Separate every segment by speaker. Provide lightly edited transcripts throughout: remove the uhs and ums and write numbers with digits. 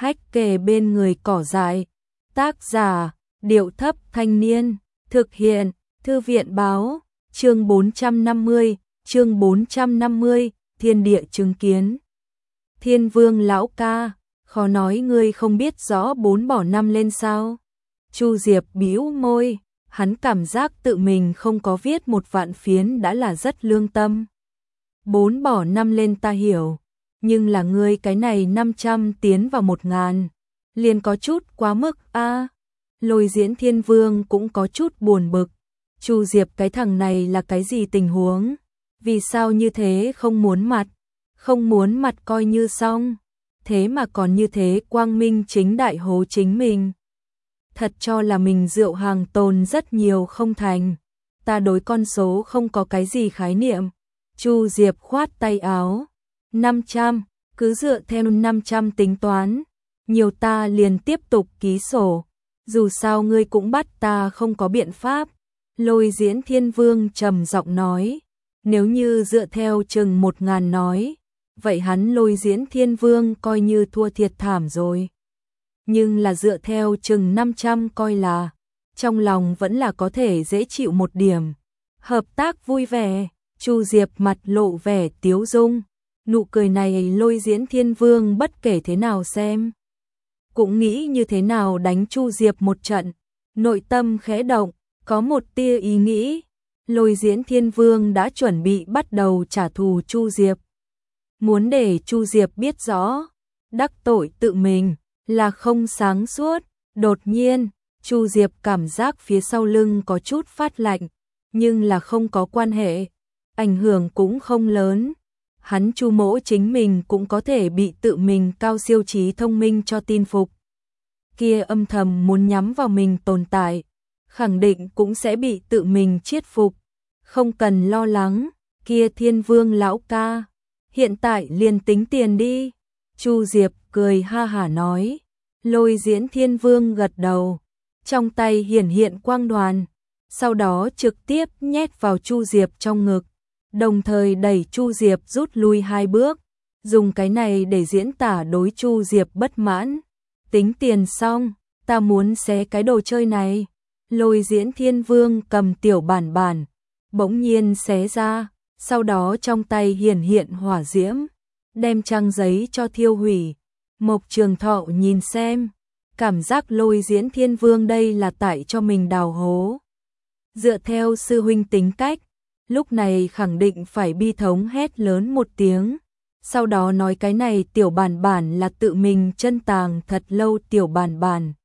Speaker 1: hách kề bên người cỏ dại. Tác giả, Điệu Thấp Thanh Niên. Thực hiện, Thư viện Báo. Chương 450, Thiên địa chứng kiến. Thiên Vương lão ca, khó nói ngươi không biết rõ 4 bỏ 5 lên sao? Chu Diệp bĩu môi, hắn cảm giác tự mình không có viết 1 vạn phiến đã là rất lương tâm. 4 bỏ 5 lên ta hiểu, nhưng là ngươi cái này 500 tiến vào 1000, liền có chút quá mức a. Lôi Diễn Thiên Vương cũng có chút buồn bực. Chu Diệp cái thằng này là cái gì tình huống? Vì sao như thế không muốn mặt coi như xong, thế mà còn như thế quang minh chính đại hố chính mình. Thật cho là mình rượu hàng tồn rất nhiều không thành. Ta đối con số không có cái gì khái niệm. Chu Diệp khoát tay áo. 500, cứ dựa theo 500 tính toán. Nhiều ta liền tiếp tục ký sổ. Dù sao ngươi cũng bắt ta không có biện pháp. Lôi Diễn Thiên Vương trầm giọng nói. Nếu như dựa theo chừng 1000 nói, vậy hắn Lôi Diễn Thiên Vương coi như thua thiệt thảm rồi. Nhưng là dựa theo chừng 500 coi là, trong lòng vẫn là có thể dễ chịu một điểm. Hợp tác vui vẻ, Chu Diệp mặt lộ vẻ tiếu dung. Nụ cười này Lôi Diễn Thiên Vương bất kể thế nào xem cũng nghĩ như thế nào đánh Chu Diệp một trận. Nội tâm khẽ động, có một tia ý nghĩ. Lôi Diễn Thiên Vương đã chuẩn bị bắt đầu trả thù Chu Diệp. Muốn để Chu Diệp biết rõ, đắc tội tự mình là không sáng suốt. Đột nhiên, Chu Diệp cảm giác phía sau lưng có chút phát lạnh, nhưng là không có quan hệ, ảnh hưởng cũng không lớn. Hắn Chu mỗ chính mình cũng có thể bị tự mình cao siêu trí thông minh cho tin phục. Kia âm thầm muốn nhắm vào mình tồn tại, khẳng định cũng sẽ bị tự mình chiết phục. Không cần lo lắng, kia Thiên Vương lão ca, hiện tại liền tính tiền đi. Chu Diệp cười ha hả nói. Lôi Diễn Thiên Vương gật đầu, trong tay hiển hiện quang đoàn, sau đó trực tiếp nhét vào Chu Diệp trong ngực, đồng thời đẩy Chu Diệp rút lui 2 bước, dùng cái này để diễn tả đối Chu Diệp bất mãn. Tính tiền xong, ta muốn xé cái đồ chơi này. Lôi Diễn Thiên Vương cầm tiểu bản, bỗng nhiên xé ra, sau đó trong tay hiển hiện hỏa diễm, đem trang giấy cho thiêu hủy. Mộc Trường Thọ nhìn xem, cảm giác Lôi Diễn Thiên Vương đây là tại cho mình đào hố. Dựa theo sư huynh tính cách, lúc này khẳng định phải bi thống hét lớn một tiếng, sau đó nói cái này tiểu bản là tự mình chân tàng thật lâu tiểu bản.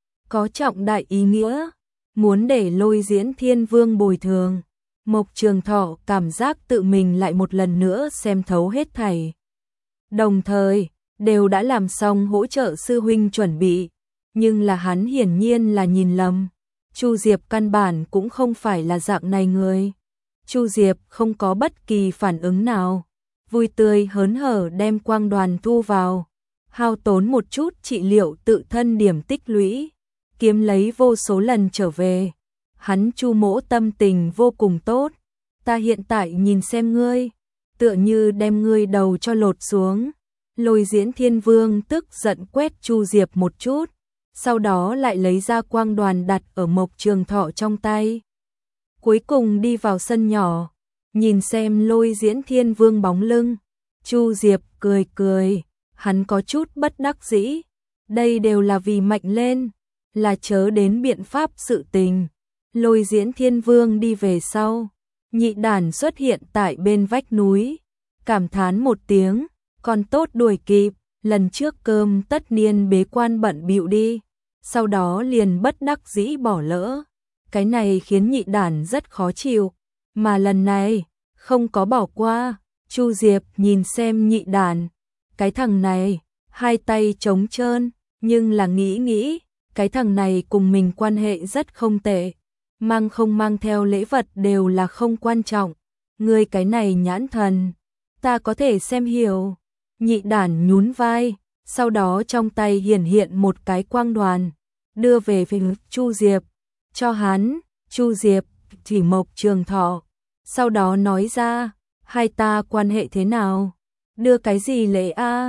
Speaker 1: Có trọng đại ý nghĩa, muốn để Lôi Diễn Thiên Vương bồi thường. Mộc Trường Thọ cảm giác tự mình lại một lần nữa xem thấu hết thảy. Đồng thời, đều đã làm xong hỗ trợ sư huynh chuẩn bị, nhưng là hắn hiển nhiên là nhìn lầm. Chu Diệp căn bản cũng không phải là dạng này người. Chu Diệp không có bất kỳ phản ứng nào, vui tươi hớn hở đem quang đoàn thu vào, hao tốn một chút trị liệu tự thân điểm tích lũy, kiếm lấy vô số lần trở về. Hắn Chu mỗ tâm tình vô cùng tốt, ta hiện tại nhìn xem ngươi, tựa như đem ngươi đầu cho lột xuống. Lôi Diễn Thiên Vương tức giận quét Chu Diệp một chút, sau đó lại lấy ra quang đoàn đặt ở Mộc Trường Thọ trong tay. Cuối cùng đi vào sân nhỏ, nhìn xem Lôi Diễn Thiên Vương bóng lưng, Chu Diệp cười, hắn có chút bất đắc dĩ, đây đều là vì mạnh lên, là chớ đến biện pháp sự tình. Lôi Diễn Thiên Vương đi về sau, Nhị Đản xuất hiện tại bên vách núi, cảm thán một tiếng, còn tốt đuổi kịp, lần trước cơm tất niên bế quan bận bịu đi, sau đó liền bất đắc dĩ bỏ lỡ. Cái này khiến Nhị Đản rất khó chịu, mà lần này không có bỏ qua. Chu Diệp nhìn xem Nhị Đản, cái thằng này hai tay trống trơn, nhưng là nghĩ, cái thằng này cùng mình quan hệ rất không tệ, mang không mang theo lễ vật đều là không quan trọng. Ngươi cái này nhãn thần, ta có thể xem hiểu. Nhị Đản nhún vai, sau đó trong tay hiển hiện một cái quang đoàn, đưa về phía Chu Diệp, cho hắn. Chu Diệp chỉ Mộc Trường Thọ, sau đó nói ra, hai ta quan hệ thế nào? Đưa cái gì lễ a?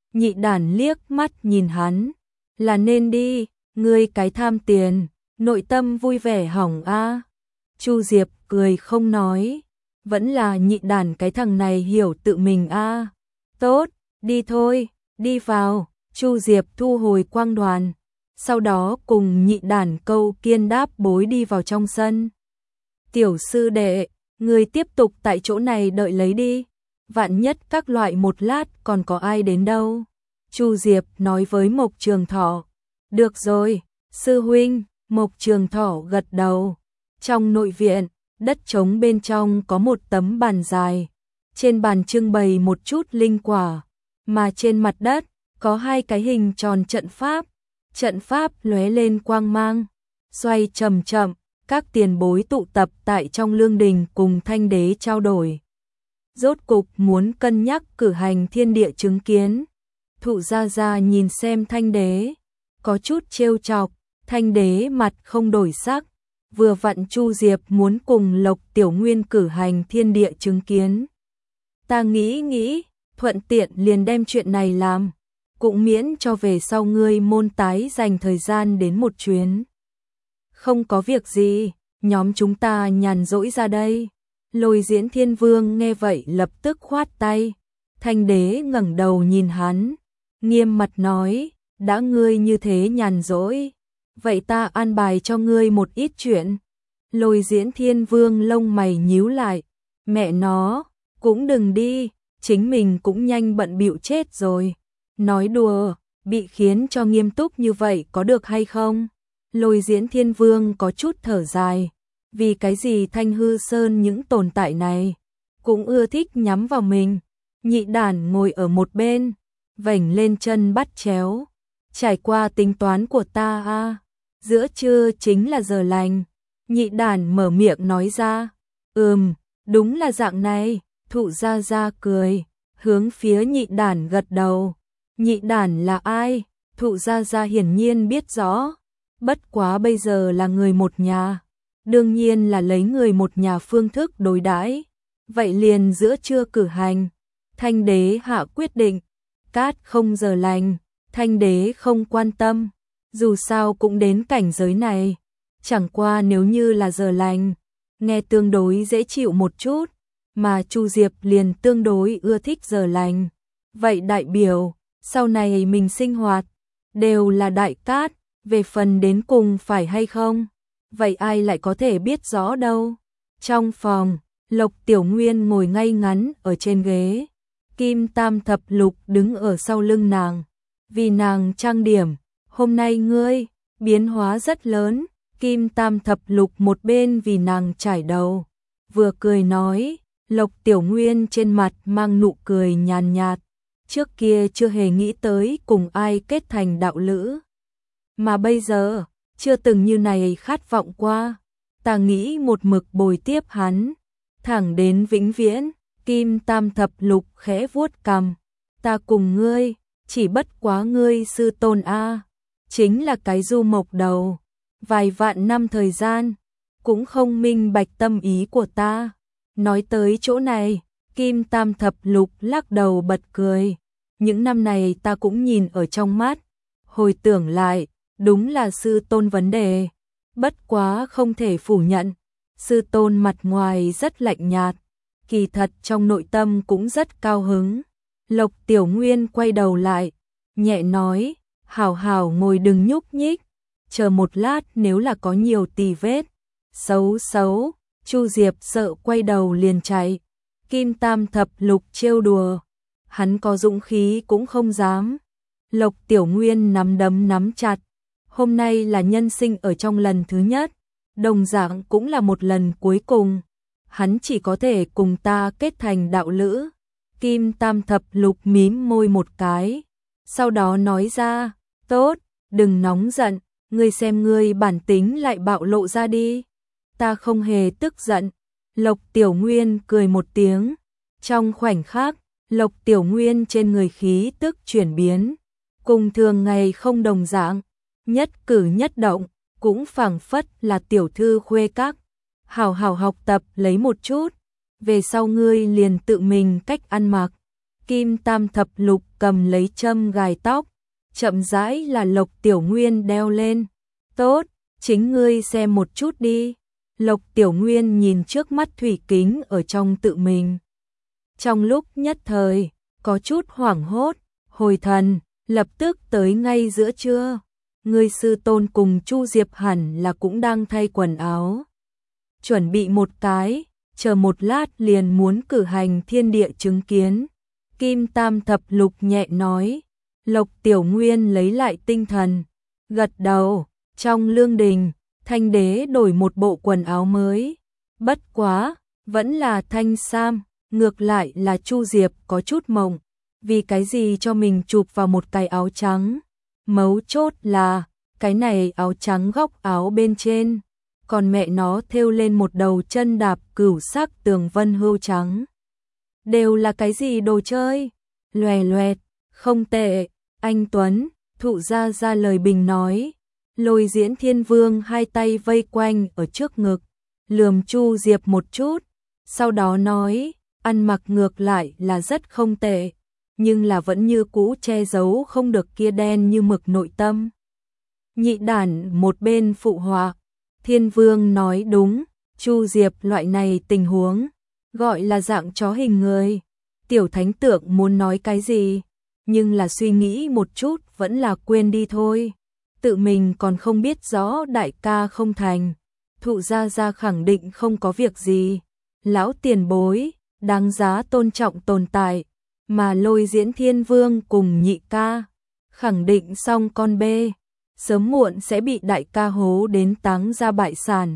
Speaker 1: Nhị đản liếc mắt nhìn hắn, là nên đi, ngươi cái tham tiền, nội tâm vui vẻ hỏng a. Chu Diệp cười không nói, vẫn là nhị đản cái thằng này hiểu tự mình a. Tốt, đi thôi, đi vào. Chu Diệp thu hồi quang đoàn, sau đó cùng nhị đản câu kiên đáp bối đi vào trong sân. Tiểu sư đệ, người tiếp tục tại chỗ này đợi lấy đi, vạn nhất các loại một lát còn có ai đến đâu. Chu Diệp nói với Mộc Trường Thọ. Được rồi, sư huynh. Mộc Trường Thọ gật đầu. Trong nội viện, đất trống bên trong có một tấm bàn dài. Trên bàn trưng bày một chút linh quả, mà trên mặt đất có hai cái hình tròn trận pháp. Trận pháp lóe lên quang mang, xoay chậm chậm, các tiền bối tụ tập tại trong lương đình cùng Thanh Đế trao đổi. Rốt cục muốn cân nhắc cử hành thiên địa chứng kiến. Thụ Gia Gia nhìn xem Thanh Đế, có chút trêu chọc. Thanh Đế mặt không đổi sắc, vừa vặn Chu Diệp muốn cùng Lộc Tiểu Nguyên cử hành thiên địa chứng kiến. Ta nghĩ, thuận tiện liền đem chuyện này làm, cũng miễn cho về sau ngươi môn tái dành thời gian đến một chuyến. Không có việc gì, nhóm chúng ta nhàn rỗi ra đây. Lôi Diễn Thiên Vương nghe vậy lập tức khoát tay. Thanh Đế ngẩng đầu nhìn hắn, nghiêm mặt nói, đã ngươi như thế nhàn rỗi, vậy ta an bài cho ngươi một ít chuyện. Lôi Diễn Thiên Vương lông mày nhíu lại, mẹ nó, cũng đừng đi, chính mình cũng nhanh bận bịu chết rồi. Nói đùa, bị khiến cho nghiêm túc như vậy có được hay không? Lôi Diễn Thiên Vương có chút thở dài, vì cái gì Thanh Hư Sơn những tồn tại này cũng ưa thích nhắm vào mình. Nhị đản ngồi ở một bên, vểnh lên chân bắt chéo. Trải qua tính toán của ta a, giữa trưa chính là giờ lành. Nhị đản mở miệng nói ra. Đúng là dạng này. Thụ Gia Gia cười, hướng phía nhị đản gật đầu. Nhị đản là ai? Thụ Gia Gia hiển nhiên biết rõ, bất quá bây giờ là người một nhà, đương nhiên là lấy người một nhà phương thức đối đãi. Vậy liền giữa trưa cử hành. Thanh Đế hạ quyết định, cát không giờ lành, Thanh Đế không quan tâm, dù sao cũng đến cảnh giới này, chẳng qua nếu như là giờ lành, nghe tương đối dễ chịu một chút, mà Chu Diệp liền tương đối ưa thích giờ lành. Vậy đại biểu, sau này mình sinh hoạt, đều là đại cát, về phần đến cùng phải hay không, vậy ai lại có thể biết rõ đâu. Trong phòng, Lộc Tiểu Nguyên ngồi ngay ngắn ở trên ghế, Kim Tam Thập Lục đứng ở sau lưng nàng, vì nàng trang điểm. Hôm nay ngươi biến hóa rất lớn. Kim Tam Thập Lục một bên vì nàng trải đầu, vừa cười nói. Lộc Tiểu Nguyên trên mặt mang nụ cười nhàn nhạt, trước kia chưa hề nghĩ tới cùng ai kết thành đạo lữ, mà bây giờ chưa từng như này khát vọng qua. Ta nghĩ một mực bồi tiếp hắn thẳng đến vĩnh viễn. Kim Tam Thập Lục khẽ vuốt cằm, ta cùng ngươi, chỉ bất quá ngươi sư tôn a, chính là cái du mộc đầu, vài vạn năm thời gian cũng không minh bạch tâm ý của ta. Nói tới chỗ này, Kim Tam Thập Lục lắc đầu bật cười, những năm này ta cũng nhìn ở trong mắt, hồi tưởng lại, đúng là sư tôn vấn đề, bất quá không thể phủ nhận, sư tôn mặt ngoài rất lạnh nhạt, kỳ thật trong nội tâm cũng rất cao hứng. Lộc Tiểu Nguyên quay đầu lại, nhẹ nói, hảo hảo ngồi đừng nhúc nhích, chờ một lát nếu là có nhiều tì vết, xấu. Chu Diệp sợ quay đầu liền chạy. Kim Tam Thập Lục trêu đùa, hắn có dũng khí cũng không dám. Lộc Tiểu Nguyên nắm đấm nắm chặt, hôm nay là nhân sinh ở trong lần thứ nhất, đồng dạng cũng là một lần cuối cùng, hắn chỉ có thể cùng ta kết thành đạo lữ. Kim Tam Thập Lục mím môi một cái, sau đó nói ra, tốt, đừng nóng giận, ngươi xem ngươi bản tính lại bạo lộ ra đi. Ta không hề tức giận. Lộc Tiểu Nguyên cười một tiếng. Trong khoảnh khắc, Lộc Tiểu Nguyên trên người khí tức chuyển biến, cùng thường ngày không đồng dạng, nhất cử nhất động cũng phảng phất là tiểu thư khuê các. Hảo hảo học tập lấy một chút, về sau ngươi liền tự mình cách ăn mặc. Kim Tam Thập Lục cầm lấy châm gài tóc, chậm rãi là Lộc Tiểu Nguyên đeo lên. Tốt, chính ngươi xem một chút đi. Lộc Tiểu Nguyên nhìn trước mắt thủy kính ở trong tự mình. Trong lúc nhất thời, có chút hoảng hốt, hồi thần, lập tức tới ngay giữa trưa. Ngươi sư tôn cùng Chu Diệp hẳn là cũng đang thay quần áo. Chuẩn bị một cái, chờ một lát liền muốn cử hành thiên địa chứng kiến. Kim Tam Thập Lục nhẹ nói. Lộc Tiểu Nguyên lấy lại tinh thần, gật đầu. Trong lương đình, Thanh Đế đổi một bộ quần áo mới. Bất quá, vẫn là thanh sam, ngược lại là Chu Diệp có chút mộng. Vì cái gì cho mình chụp vào một cái áo trắng? Mấu chốt là, cái này áo trắng góc áo bên trên, còn mẹ nó thêu lên một đầu chân đạp cửu sắc tường vân hươu trắng. Đều là cái gì đồ chơi? Loè loẹt, không tệ, anh Tuấn, Thụ Gia Gia lời bình nói. Lôi Diễn Thiên Vương hai tay vây quanh ở trước ngực, lườm Chu Diệp một chút, sau đó nói, ăn mặc ngược lại là rất không tệ, nhưng là vẫn như cũ che giấu không được kia đen như mực nội tâm. Nhị đản một bên phụ họa, Thiên Vương nói đúng, Chu Diệp loại này tình huống, gọi là dạng chó hình người. Tiểu Thánh Tượng muốn nói cái gì, nhưng là suy nghĩ một chút vẫn là quên đi thôi. Tự mình còn không biết rõ đại ca không thành. Thụ Gia Gia khẳng định không có việc gì. Lão tiền bối, đáng giá tôn trọng tồn tại. Mà Lôi Diễn Thiên Vương cùng nhị ca, khẳng định xong con bê, sớm muộn sẽ bị đại ca hố đến táng ra bại sản.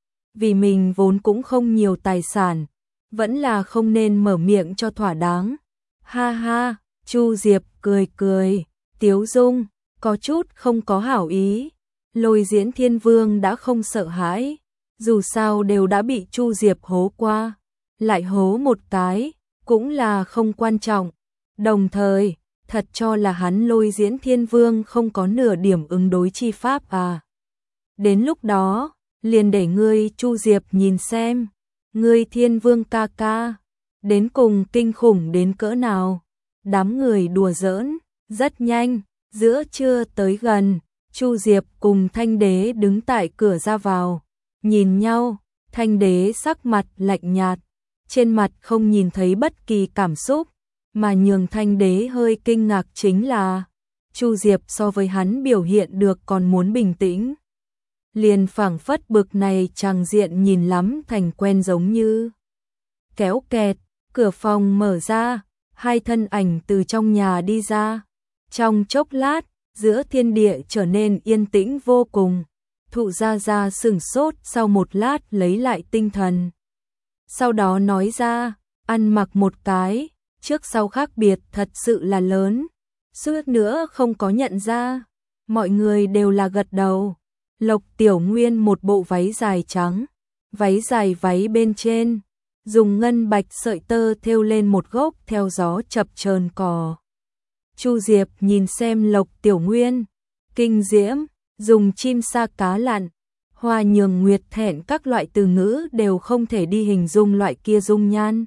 Speaker 1: Vì mình vốn cũng không nhiều tài sản, vẫn là không nên mở miệng cho thỏa đáng. Ha ha, Chu Diệp cười cười, tiếu dung, có chút không có hảo ý. Lôi Diễn Thiên Vương đã không sợ hãi, dù sao đều đã bị Chu Diệp hố qua, lại hố một cái, cũng là không quan trọng. Đồng thời, thật cho là hắn Lôi Diễn Thiên Vương không có nửa điểm ứng đối chi pháp à. Đến lúc đó, liền để ngươi Chu Diệp nhìn xem, ngươi Thiên Vương ca ca, đến cùng kinh khủng đến cỡ nào. Đám người đùa giỡn, rất nhanh, giữa trưa tới gần, Chu Diệp cùng Thanh Đế đứng tại cửa ra vào, nhìn nhau, Thanh Đế sắc mặt lạnh nhạt, trên mặt không nhìn thấy bất kỳ cảm xúc, mà nhường Thanh Đế hơi kinh ngạc chính là, Chu Diệp so với hắn biểu hiện được còn muốn bình tĩnh. Liền phảng phất bực này tràng diện nhìn lắm thành quen giống như. Kéo kẹt, cửa phòng mở ra, hai thân ảnh từ trong nhà đi ra. Trong chốc lát, giữa thiên địa trở nên yên tĩnh vô cùng. Thụ Gia Gia sửng sốt sau một lát lấy lại tinh thần. Sau đó nói ra, ăn mặc một cái, trước sau khác biệt thật sự là lớn. Suýt nữa không có nhận ra, mọi người đều là gật đầu. Lộc Tiểu Nguyên một bộ váy dài trắng, váy dài váy bên trên, dùng ngân bạch sợi tơ thêu lên một gốc theo gió chập chờn cỏ. Chu Diệp nhìn xem Lộc Tiểu Nguyên, kinh diễm, dùng chim sa cá lặn, hoa nhường nguyệt thẹn các loại từ ngữ đều không thể đi hình dung loại kia dung nhan.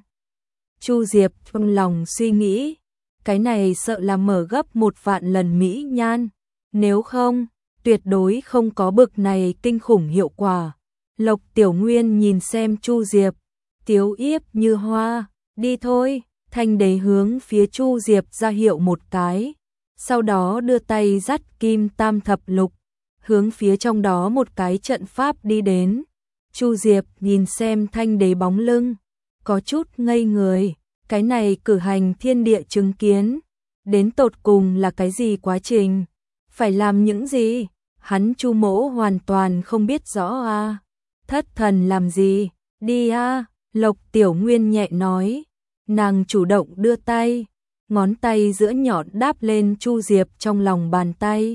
Speaker 1: Chu Diệp trong lòng suy nghĩ, cái này sợ là mở gấp 1.000.000 lần mỹ nhan, nếu không, tuyệt đối không có bực này kinh khủng hiệu quả. Lộc Tiểu Nguyên nhìn xem Chu Diệp, tiếu yếp như hoa, đi thôi. Thanh Đế hướng phía Chu Diệp ra hiệu một cái, sau đó đưa tay dắt Kim Tam Thập Lục, hướng phía trong đó một cái trận pháp đi đến. Chu Diệp nhìn xem Thanh Đế bóng lưng, có chút ngây người, cái này cử hành thiên địa chứng kiến, đến tột cùng là cái gì quá trình, phải làm những gì, hắn Chu mỗ hoàn toàn không biết rõ a. Thất thần làm gì, đi a. Lộc Tiểu Nguyên nhẹ nói. Nàng chủ động đưa tay, ngón tay giữa nhọn đáp lên Chu Diệp trong lòng bàn tay.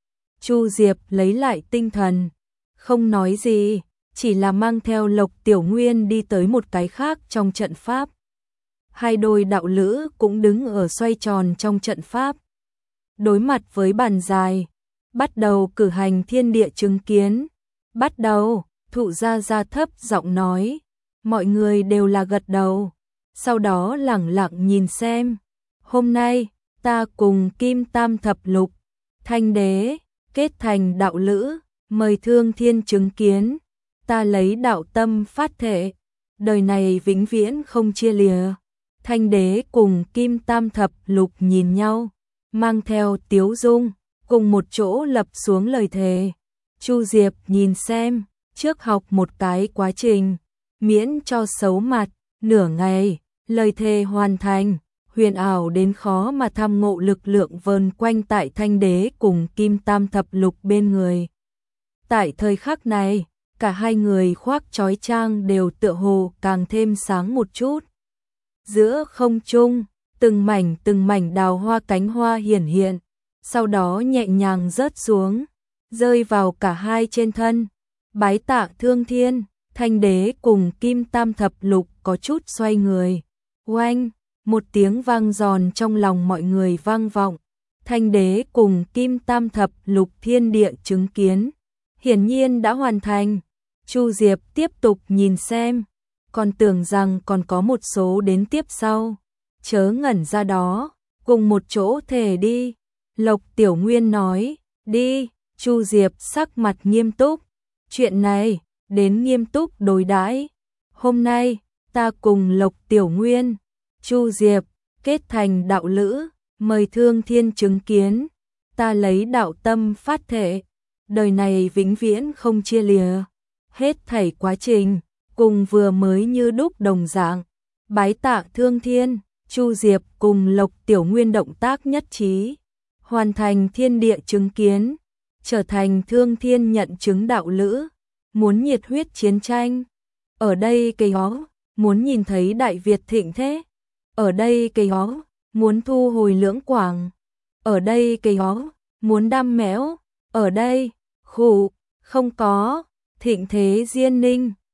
Speaker 1: Chu Diệp lấy lại tinh thần, không nói gì, chỉ là mang theo Lộc Tiểu Nguyên đi tới một cái khác trong trận pháp. Hai đôi đạo lữ cũng đứng ở xoay tròn trong trận pháp. Đối mặt với bàn dài, bắt đầu cử hành thiên địa chứng kiến. Bắt đầu, Thụ Gia Gia thấp giọng nói, mọi người đều là gật đầu. Sau đó lẳng lặng nhìn xem, Hôm nay, ta cùng Kim Tam Thập Lục, Thanh Đế, kết thành đạo lữ, mời Thương Thiên chứng kiến, ta lấy đạo tâm phát thể, đời này vĩnh viễn không chia lìa. Thanh Đế cùng Kim Tam Thập Lục nhìn nhau, mang theo tiếu dung, cùng một chỗ lập xuống lời thề. Chu Diệp nhìn xem, trước học một cái quá trình, miễn cho xấu mặt, nửa ngày, lời thề hoàn thành, huyền ảo đến khó mà tham ngộ lực lượng vờn quanh tại Thanh Đế cùng Kim Tam Thập Lục bên người. Tại thời khắc này, cả hai người khoác trói trang đều tựa hồ càng thêm sáng một chút. Giữa không trung, từng mảnh đào hoa cánh hoa hiển hiện, sau đó nhẹ nhàng rớt xuống, rơi vào cả hai trên thân. Bái tạ Thương Thiên, Thanh Đế cùng Kim Tam Thập Lục có chút xoay người. Oanh, một tiếng vang giòn trong lòng mọi người vang vọng. Thanh Đế cùng Kim Tam Thập Lục thiên địa chứng kiến, hiển nhiên đã hoàn thành. Chu Diệp tiếp tục nhìn xem, còn tưởng rằng còn có một số đến tiếp sau. Chớ ngẩn ra đó, cùng một chỗ thề đi. Lộc Tiểu Nguyên nói, đi. Chu Diệp sắc mặt nghiêm túc, chuyện này, đến nghiêm túc đối đãi. Hôm nay, ta cùng Lộc Tiểu Nguyên, Chu Diệp, kết thành đạo lữ, mời Thương Thiên chứng kiến, ta lấy đạo tâm phát thể, đời này vĩnh viễn không chia lìa. Hết thảy quá trình, cùng vừa mới như đúc đồng dạng. Bái tạ Thương Thiên, Chu Diệp cùng Lộc Tiểu Nguyên động tác nhất trí, hoàn thành thiên địa chứng kiến, trở thành Thương Thiên nhận chứng đạo lữ. Muốn nhiệt huyết chiến tranh, ở đây cây ó, muốn nhìn thấy Đại Việt thịnh thế, ở đây cây ó, muốn thu hồi Lưỡng Quảng, ở đây cây ó, muốn đam mẽo, ở đây, khủ, không có, thịnh thế Diên Ninh,